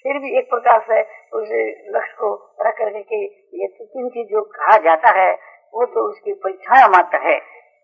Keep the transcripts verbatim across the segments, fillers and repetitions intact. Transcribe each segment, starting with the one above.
फिर भी एक प्रकार से उस लक्ष्य को रख करके कि ये तीन चीज जो कहा जाता है वो तो उसकी परीक्षा मात्र है।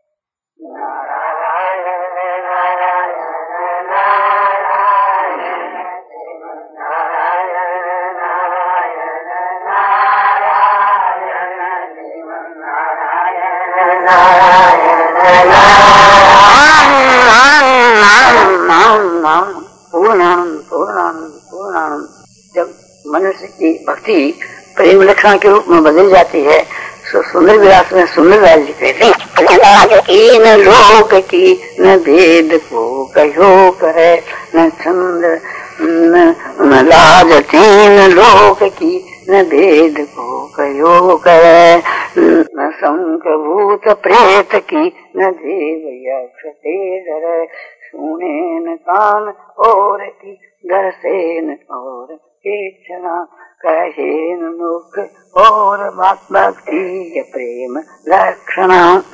पूर्णानंद पूर्णानंद पूर्णानंद। जब मनुष्य की भक्ति प्रेम लक्षण के रूप में बदल जाती है तो सुंदर विलास में सुंदर राज्य कहते हैं, न लोक की न भेद को कहो करे, न चंद्र न लाज तीन लोक की न भेद को कहो करे, न शंख भूत प्रेत की न देव यक्ष डरे, सुने न कान और की दर्शन और इच्छा कहे न मुख और बात भक्ति प्रेम लक्षण।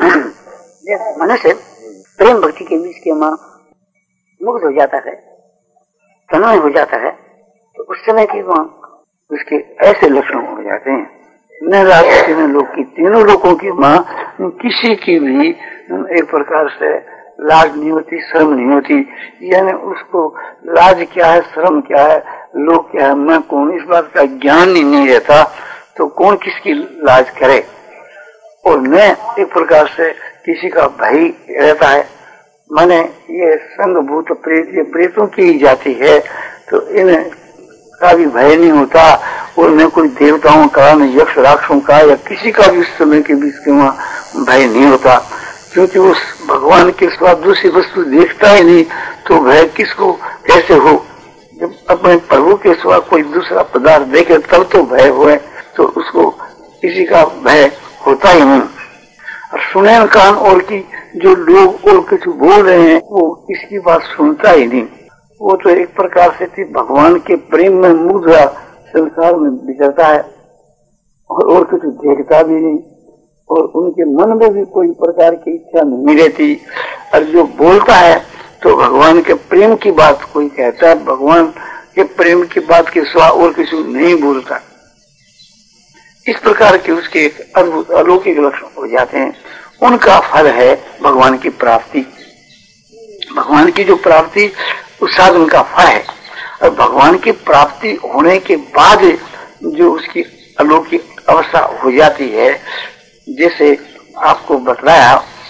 मनुष्य प्रेम भक्ति के बीच के मां मुक्त हो जाता है, तन्मय हो जाता है, तो उस समय की मां उसके ऐसे लक्षण हो जाते हैं, न राजसी न लोक की, तीनों लोगों की मां किसी की भी एक प्रकार से लाज नहीं होती, शर्म नहीं होती। यानी उसको लाज क्या है, शर्म क्या है, लोग क्या है, मैं कौन, इस बात का ज्ञान ही नहीं रहता, तो कौन किसकी लाज करे। और मैं एक प्रकार से किसी का भय रहता है, माने ये संग भूत प्रेत, ये प्रेतों की ही जाती है, तो इन्हें का भी भय नहीं होता। और न कोई देवताओं का, न यक्ष राक्षसों का, या किसी का भी उस समय के बीच के वहाँ भय नहीं होता, क्योंकि उस भगवान के सिवा दूसरी वस्तु देखता ही नहीं, तो भय किसको कैसे हो। जब अपने प्रभु के सिवा कोई दूसरा पदार्थ देखे तब तो भय हुए, तो उसको किसी का भय होता ही नहीं। और सुने कान और की, जो लोग और कुछ बोल रहे हैं वो किसकी बात सुनता ही नहीं, वो तो एक प्रकार से थी भगवान के प्रेम में मुग्ध संसार में विचरता है और, और कुछ देखता भी नहीं, और उनके मन में भी कोई प्रकार की इच्छा नहीं रहती। और जो बोलता है तो भगवान के प्रेम की बात कोई कहता है, भगवान के प्रेम की बात के सिवा और किसी नहीं बोलता। इस प्रकार के उसके एक अद्भुत अलौकिक लक्षण हो जाते हैं। उनका फल है भगवान की प्राप्ति। भगवान की जो प्राप्ति उस साधन का फल है, और भगवान की प्राप्ति होने के बाद जो उसकी अलौकिक अवस्था हो जाती है, जैसे आपको बतलाया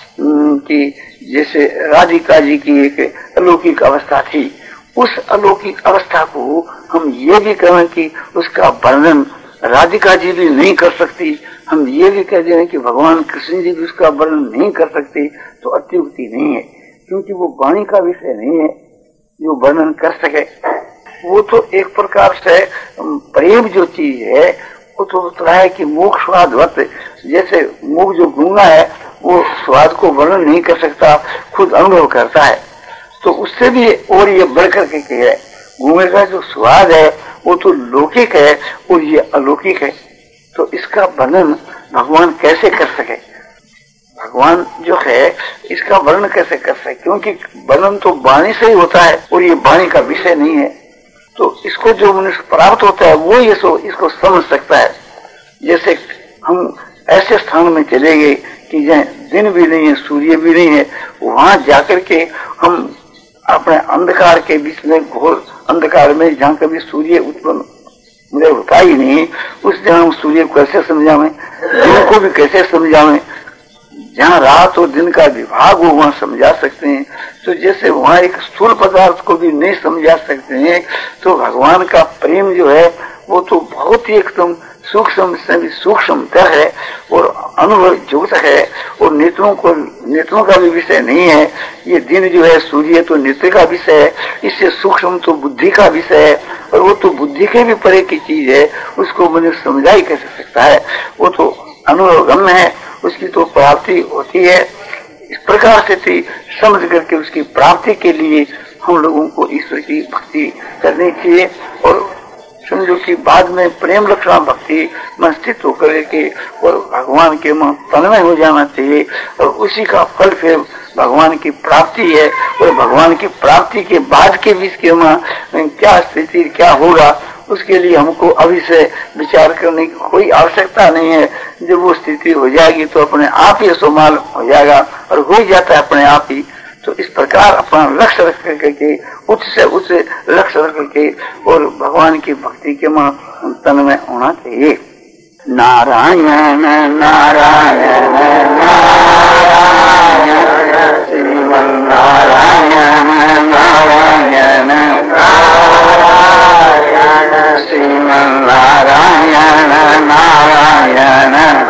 कि जैसे राधिका जी की एक अलौकिक अवस्था थी, उस अलौकिक अवस्था को हम ये भी कहें कि उसका वर्णन राधिका जी भी नहीं कर सकती, हम ये भी कह दें कि भगवान कृष्ण जी भी उसका वर्णन नहीं कर सकती, तो अत्युक्ति नहीं है, क्योंकि वो वाणी का विषय नहीं है जो वर्णन कर सके। वो तो एक प्रकार से प्रेम जो चीज है वो तो होता है कि मुख स्वादवत, जैसे मुख जो गूंगा है वो स्वाद को वर्णन नहीं कर सकता, खुद अनुभव करता है, तो उससे भी और ये बढ़कर के है, गूंगे का जो स्वाद है वो तो लौकिक है और ये अलौकिक है, तो इसका वर्णन भगवान कैसे कर सके। भगवान जो है इसका वर्णन कैसे कर सके, क्योंकि वर्णन तो वाणी से ही होता है और ये वाणी का विषय नहीं है, तो इसको जो मनुष्य प्राप्त होता है वो ये सो इसको समझ सकता है। जैसे हम ऐसे स्थान में चले गए कि जहाँ दिन भी नहीं है, सूर्य भी नहीं है, वहां जाकर के हम अपने अंधकार के बीच में, घोर अंधकार में, जहाँ कभी सूर्य उत्पन्न मुझे होता ही नहीं, उस जगह हम सूर्य को कैसे समझावें, दिन को भी कैसे समझावें, जहाँ रात और दिन का विभाग हो वहां समझा सकते हैं, तो जैसे वहां एक स्थूल पदार्थ को भी नहीं समझा सकते हैं, तो भगवान का प्रेम जो है वो तो बहुत ही एकदम सूक्ष्म से भी सूक्ष्मता है और अनुभव युक्त है, और नेत्रों को नेत्रों का भी विषय नहीं है। ये दिन जो है सूर्य तो नेत्र का विषय है, इससे सूक्ष्म तो बुद्धि का विषय है, और वो तो बुद्धि के भी परे की चीज है, उसको मनुष्य समझा ही कैसे सकता है, वो तो अनुभवगम्य है, उसकी तो प्राप्ति होती है। इस प्रकार से थी समझ करके उसकी प्राप्ति के लिए हम लोगों को ईश्वर की भक्ति करनी चाहिए, और समझो कि बाद में प्रेम लक्षण भक्ति में स्थित होकर के और भगवान के मन तन्मय हो जाना चाहिए, और उसी का फल फिर भगवान की प्राप्ति है। और भगवान की प्राप्ति के बाद के बीच के वहाँ क्या स्थिति क्या होगा उसके लिए हमको अभी से विचार करने की कोई आवश्यकता नहीं है। जब वो स्थिति हो जाएगी तो अपने आप ही उसको मालूम हो जाएगा और हो ही जाता है अपने आप ही। तो इस प्रकार अपना लक्ष्य रख करके उच्च से उच्च लक्ष्य रख करके और भगवान की भक्ति के मन तन में होना चाहिए। नारायण नारायण नारायण श्रीमन नारायण नारायण नारायण श्रीमन नारायण नारायण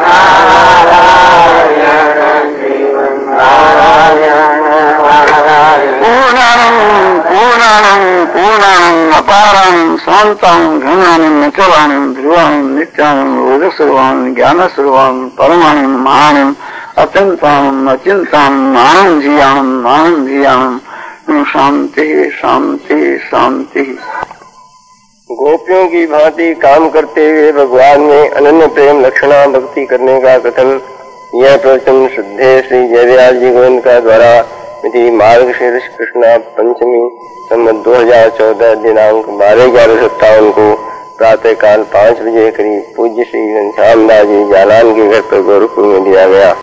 नारायण श्रीमन नारायण पूर्णं पूर्णं पूर्णं अपारं शान्तं घनानं अचलानं ध्रुवानं नित्यानं योगस्वरूपानं ज्ञानस्वरूपानं परमानं महानं अत्यन्तानं अचिन्तानं आनन्दीयानं आनन्दीयानं शांति शांति शांति। गोपियों की भांति काम करते हुए भगवान में अनन्य प्रेम लक्षणा भक्ति करने का कथन यह प्रवचन शुद्धे श्री जयव्यास जी गोविंद का द्वारा मिति मार्गशीर्ष कृष्णा पंचमी संवत दो हजार चौदह दिनांक बारह ग्यारह सत्तावन को प्रातः काल पाँच बजे करीब पूज्य श्री घनश्याम दास जी जालान के घर पर गोरखपुर में दिया गया।